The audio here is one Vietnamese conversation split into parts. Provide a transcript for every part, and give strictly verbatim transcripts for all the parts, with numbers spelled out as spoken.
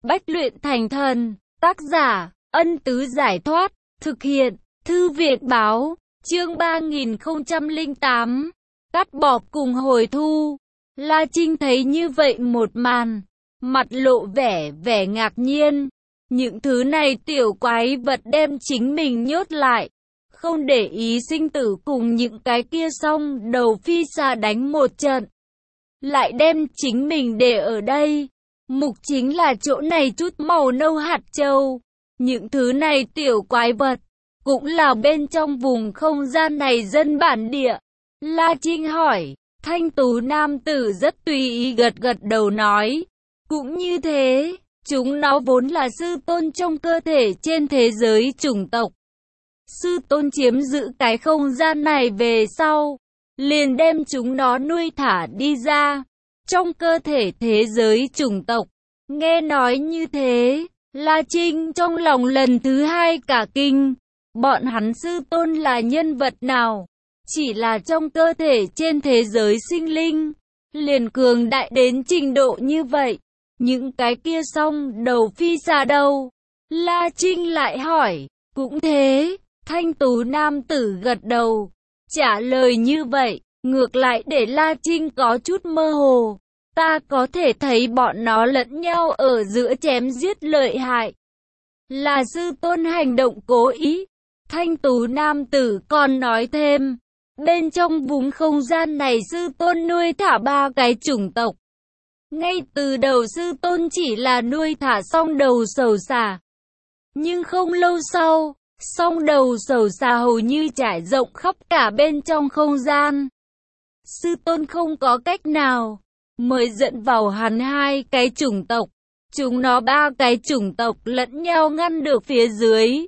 Bách luyện thành thần. Tác giả, Ân Tứ Giải Thoát. Thực hiện, Thư Viện Báo. Chương ba nghìn không trăm lẻ tám. Cắt bỏ cùng hồi thu. La Trinh thấy như vậy một màn, mặt lộ vẻ vẻ ngạc nhiên. Những thứ này tiểu quái vật đem chính mình nhốt lại, không để ý sinh tử cùng những cái kia xong đầu phi xa đánh một trận, lại đem chính mình để ở đây. Mục chính là chỗ này chút màu nâu hạt châu. Những thứ này tiểu quái vật cũng là bên trong vùng không gian này dân bản địa. La Trinh hỏi. Thanh tú nam tử rất tùy ý gật gật đầu nói. Cũng như thế, chúng nó vốn là sư tôn trong cơ thể trên thế giới chủng tộc. Sư tôn chiếm giữ cái không gian này về sau, liền đem chúng nó nuôi thả đi ra trong cơ thể thế giới chủng tộc. Nghe nói như thế, La Trinh trong lòng lần thứ hai cả kinh. Bọn hắn sư tôn là nhân vật nào? Chỉ là trong cơ thể trên thế giới sinh linh, liền cường đại đến trình độ như vậy. Những cái kia xong đầu phi xa đâu? La Trinh lại hỏi. Cũng thế, thanh tú nam tử gật đầu. Trả lời như vậy, ngược lại để La Trinh có chút mơ hồ. Ta có thể thấy bọn nó lẫn nhau ở giữa chém giết lợi hại. Là sư tôn hành động cố ý. Thanh tú nam tử còn nói thêm. Bên trong vùng không gian này sư tôn nuôi thả ba cái chủng tộc. Ngay từ đầu sư tôn chỉ là nuôi thả song đầu sầu xà. Nhưng không lâu sau, song đầu sầu xà hầu như trải rộng khắp cả bên trong không gian. Sư tôn không có cách nào, mới dẫn vào hắn hai cái chủng tộc. Chúng nó ba cái chủng tộc lẫn nhau ngăn được phía dưới,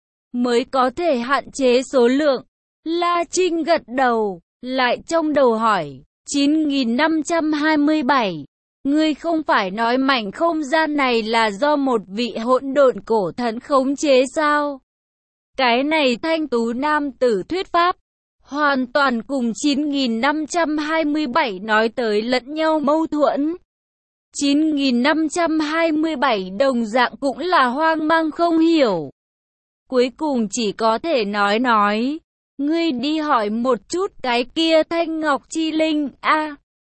mới có thể hạn chế số lượng. La Trinh gật đầu, lại trong đầu hỏi. chín nghìn năm trăm hai mươi bảy. Ngươi không phải nói mảnh không gian này là do một vị hỗn độn cổ thần khống chế sao? Cái này thanh tú nam tử thuyết pháp, hoàn toàn cùng chín nghìn năm trăm hai mươi bảy nói tới lẫn nhau mâu thuẫn. chín nghìn năm trăm hai mươi bảy đồng dạng cũng là hoang mang không hiểu. Cuối cùng chỉ có thể nói nói. Ngươi đi hỏi một chút cái kia Thanh Ngọc Chi Linh a à,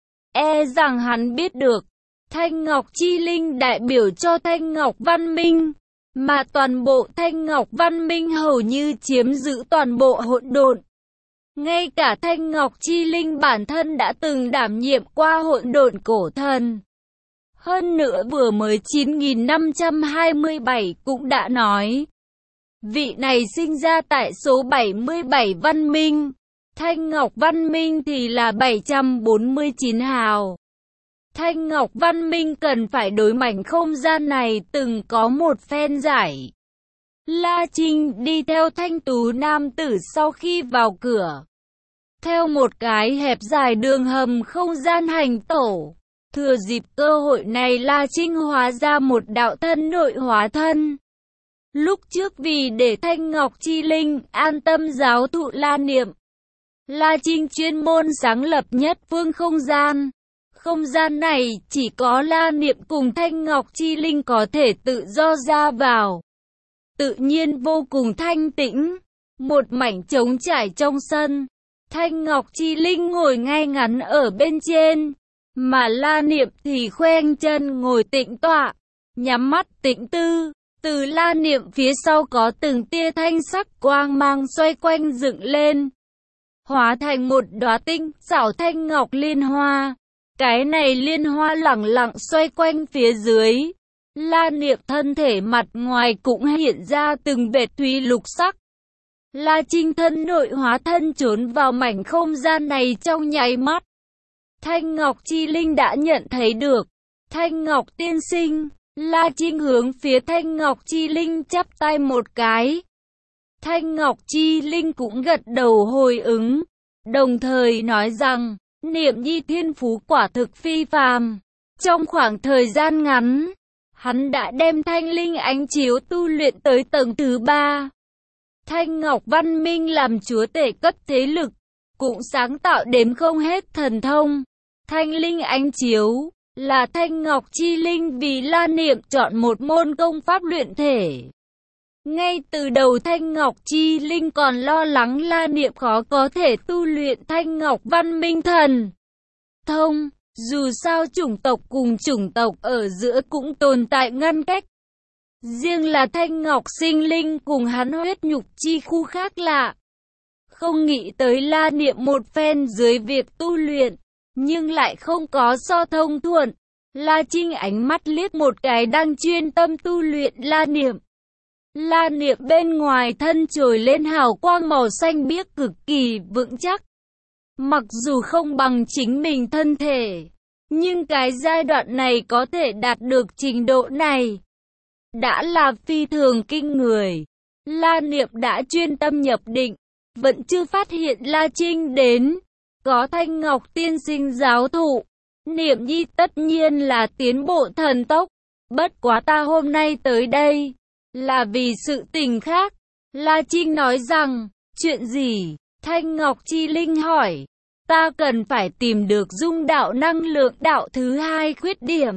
e rằng hắn biết được. Thanh Ngọc Chi Linh đại biểu cho Thanh Ngọc Văn Minh, mà toàn bộ Thanh Ngọc Văn Minh hầu như chiếm giữ toàn bộ hỗn độn. Ngay cả Thanh Ngọc Chi Linh bản thân đã từng đảm nhiệm qua hỗn độn cổ thần. Hơn nữa vừa mới chín nghìn năm trăm hai mươi bảy cũng đã nói. Vị này sinh ra tại số bảy mươi bảy văn minh, Thanh Ngọc Văn Minh thì là bảy trăm bốn mươi chín hào. Thanh Ngọc Văn Minh cần phải đối mảnh không gian này từng có một phen giải. La Trinh đi theo thanh tú nam tử sau khi vào cửa, theo một cái hẹp dài đường hầm không gian hành tổ. Thừa dịp cơ hội này La Trinh hóa ra một đạo thân nội hóa thân. Lúc trước vì để Thanh Ngọc Chi Linh an tâm giáo thụ La Niệm, La Trinh chuyên môn sáng lập nhất phương không gian. Không gian này chỉ có La Niệm cùng Thanh Ngọc Chi Linh có thể tự do ra vào. Tự nhiên vô cùng thanh tĩnh, một mảnh trống trải trong sân. Thanh Ngọc Chi Linh ngồi ngay ngắn ở bên trên, mà La Niệm thì khoanh chân ngồi tĩnh tọa, nhắm mắt tĩnh tư. Từ La Niệm phía sau có từng tia thanh sắc quang mang xoay quanh dựng lên, hóa thành một đóa tinh xảo thanh ngọc liên hoa. Cái này liên hoa lẳng lặng xoay quanh phía dưới. La Niệm thân thể mặt ngoài cũng hiện ra từng vệt thúy lục sắc. La Trinh thân nội hóa thân trốn vào mảnh không gian này trong nháy mắt. Thanh Ngọc Chi Linh đã nhận thấy được. Thanh Ngọc tiên sinh. La Trinh hướng phía Thanh Ngọc Chi Linh chắp tay một cái. Thanh Ngọc Chi Linh cũng gật đầu hồi ứng, đồng thời nói rằng, Niệm Nhi thiên phú quả thực phi phàm. Trong khoảng thời gian ngắn, hắn đã đem Thanh Linh ánh chiếu tu luyện tới tầng thứ ba. Thanh Ngọc Văn Minh làm chúa tể cấp thế lực, cũng sáng tạo đếm không hết thần thông. Thanh Linh ánh chiếu là Thanh Ngọc Chi Linh vì La Niệm chọn một môn công pháp luyện thể. Ngay từ đầu Thanh Ngọc Chi Linh còn lo lắng La Niệm khó có thể tu luyện Thanh Ngọc Văn Minh Thần Thông, dù sao chủng tộc cùng chủng tộc ở giữa cũng tồn tại ngăn cách. Riêng là Thanh Ngọc Sinh Linh cùng hắn huyết nhục chi khu khác lạ. Không nghĩ tới La Niệm một phen dưới việc tu luyện, nhưng lại không có so thông thuận. La Trinh ánh mắt liếc một cái đang chuyên tâm tu luyện La Niệm. La Niệm bên ngoài thân trồi lên hào quang màu xanh biếc cực kỳ vững chắc. Mặc dù không bằng chính mình thân thể, nhưng cái giai đoạn này có thể đạt được trình độ này đã là phi thường kinh người. La Niệm đã chuyên tâm nhập định, vẫn chưa phát hiện La Trinh đến. Có Thanh Ngọc tiên sinh giáo thụ, Niệm Nhi tất nhiên là tiến bộ thần tốc. Bất quá ta hôm nay tới đây là vì sự tình khác. La Trinh nói rằng, chuyện gì? Thanh Ngọc Chi Linh hỏi. Ta cần phải tìm được dung đạo năng lượng đạo thứ hai khuyết điểm.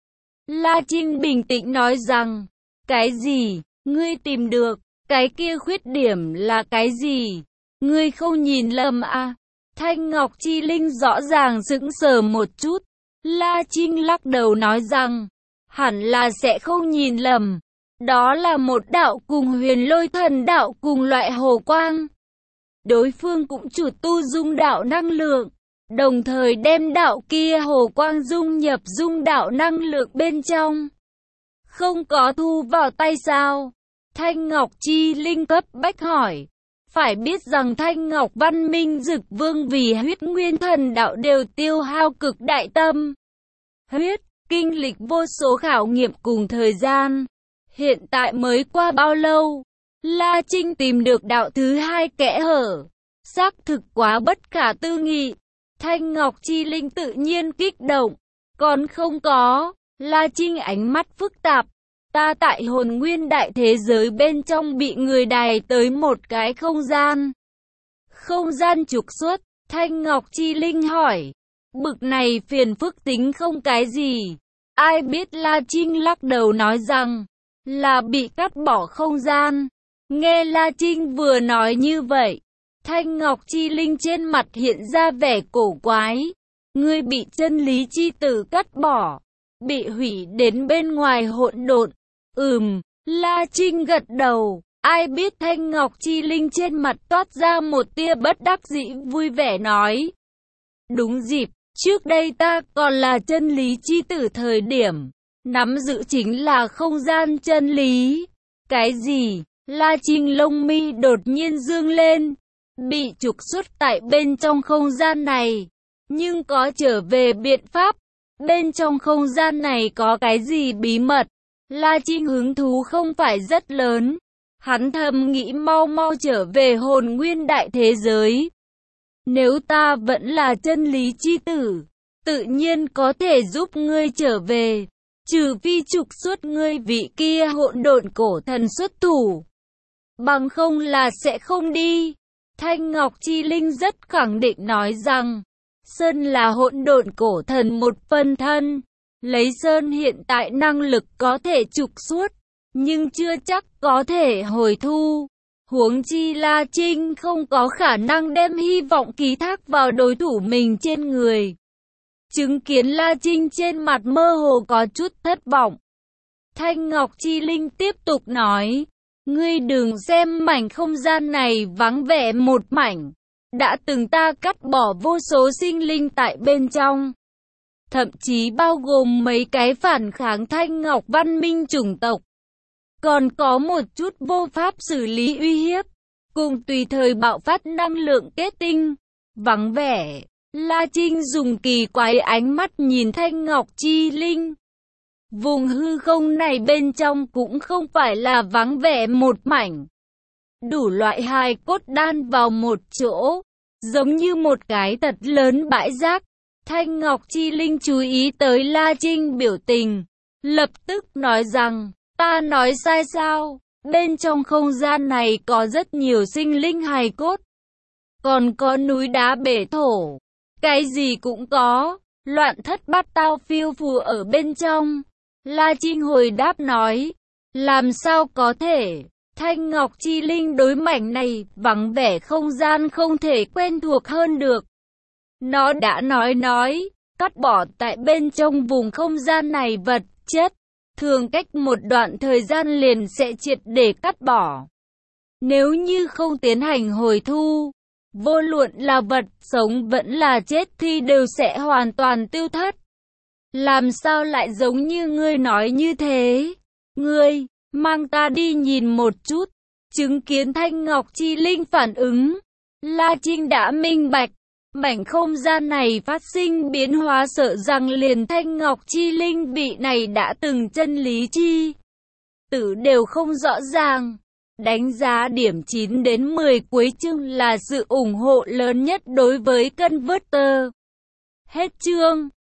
La Trinh bình tĩnh nói rằng, cái gì? Ngươi tìm được? Cái kia khuyết điểm là cái gì? Ngươi không nhìn lầm à? Thanh Ngọc Chi Linh rõ ràng sững sờ một chút. La Trinh lắc đầu nói rằng, hẳn là sẽ không nhìn lầm. Đó là một đạo cùng huyền lôi thần đạo cùng loại hồ quang. Đối phương cũng chủ tu dung đạo năng lượng, đồng thời đem đạo kia hồ quang dung nhập dung đạo năng lượng bên trong. Không có thu vào tay sao? Thanh Ngọc Chi Linh cấp bách hỏi. Phải biết rằng Thanh Ngọc Văn Minh Dực Vương vì huyết nguyên thần đạo đều tiêu hao cực đại tâm huyết, kinh lịch vô số khảo nghiệm cùng thời gian. Hiện tại mới qua bao lâu? La Trinh tìm được đạo thứ hai kẽ hở. Xác thực quá bất khả tư nghị. Thanh Ngọc Chi Linh tự nhiên kích động. Còn không có. La Trinh ánh mắt phức tạp. Ta tại hồn nguyên đại thế giới bên trong bị người đày tới một cái không gian. Không gian trục xuất. Thanh Ngọc Chi Linh hỏi. Bực này phiền phức tính không cái gì. Ai biết? La Trinh lắc đầu nói rằng, là bị cắt bỏ không gian. Nghe La Trinh vừa nói như vậy, Thanh Ngọc Chi Linh trên mặt hiện ra vẻ cổ quái. Ngươi bị chân lý chi tử cắt bỏ, bị hủy đến bên ngoài hỗn độn. Ừm, La Trinh gật đầu. Ai biết? Thanh Ngọc Chi Linh trên mặt toát ra một tia bất đắc dĩ vui vẻ nói. Đúng dịp, trước đây ta còn là chân lý chi tử thời điểm nắm giữ chính là không gian chân lý. Cái gì? La Trinh lông mi đột nhiên dương lên. Bị trục xuất tại bên trong không gian này, nhưng có trở về biện pháp. Bên trong không gian này có cái gì bí mật? La Trinh hứng thú không phải rất lớn. Hắn thầm nghĩ mau mau trở về hồn nguyên đại thế giới. Nếu ta vẫn là chân lý chi tử, tự nhiên có thể giúp ngươi trở về. Trừ phi trục xuất ngươi vị kia hỗn độn cổ thần xuất thủ. Bằng không là sẽ không đi. Thanh Ngọc Chi Linh rất khẳng định nói rằng, Sơn là hỗn độn cổ thần một phân thân. Lấy Sơn hiện tại năng lực có thể trục xuất, nhưng chưa chắc có thể hồi thu. Huống chi La Trinh không có khả năng đem hy vọng ký thác vào đối thủ mình trên người. Chứng kiến La Trinh trên mặt mơ hồ có chút thất vọng. Thanh Ngọc Chi Linh tiếp tục nói, ngươi đừng xem mảnh không gian này vắng vẻ một mảnh. Đã từng ta cắt bỏ vô số sinh linh tại bên trong. Thậm chí bao gồm mấy cái phản kháng Thanh Ngọc Văn Minh chủng tộc. Còn có một chút vô pháp xử lý uy hiếp, cùng tùy thời bạo phát năng lượng kết tinh. Vắng vẻ. La Trinh dùng kỳ quái ánh mắt nhìn Thanh Ngọc Chi Linh. Vùng hư không này bên trong cũng không phải là vắng vẻ một mảnh. Đủ loại hài cốt đan vào một chỗ, giống như một cái thật lớn bãi rác. Thanh Ngọc Chi Linh chú ý tới La Trinh biểu tình, lập tức nói rằng, ta nói sai sao? Bên trong không gian này có rất nhiều sinh linh hài cốt. Còn có núi đá bể thổ. Cái gì cũng có. loạn thất bát tao phiêu phù ở bên trong. La Trinh hồi đáp nói, làm sao có thể, Thanh Ngọc Chi Linh đối mảnh này, vắng vẻ không gian không thể quen thuộc hơn được. Nó đã nói nói, cắt bỏ tại bên trong vùng không gian này vật chất, thường cách một đoạn thời gian liền sẽ triệt để cắt bỏ. Nếu như không tiến hành hồi thu, vô luận là vật sống vẫn là chết thì đều sẽ hoàn toàn tiêu thất. Làm sao lại giống như ngươi nói như thế? Ngươi, mang ta đi nhìn một chút. Chứng kiến Thanh Ngọc Chi Linh phản ứng, La Trinh đã minh bạch, mảnh không gian này phát sinh biến hóa sợ rằng liền Thanh Ngọc Chi Linh vị này đã từng chân lý chi tử đều không rõ ràng. Đánh giá điểm chín đến mười cuối chương là sự ủng hộ lớn nhất đối với Converter. Hết chương.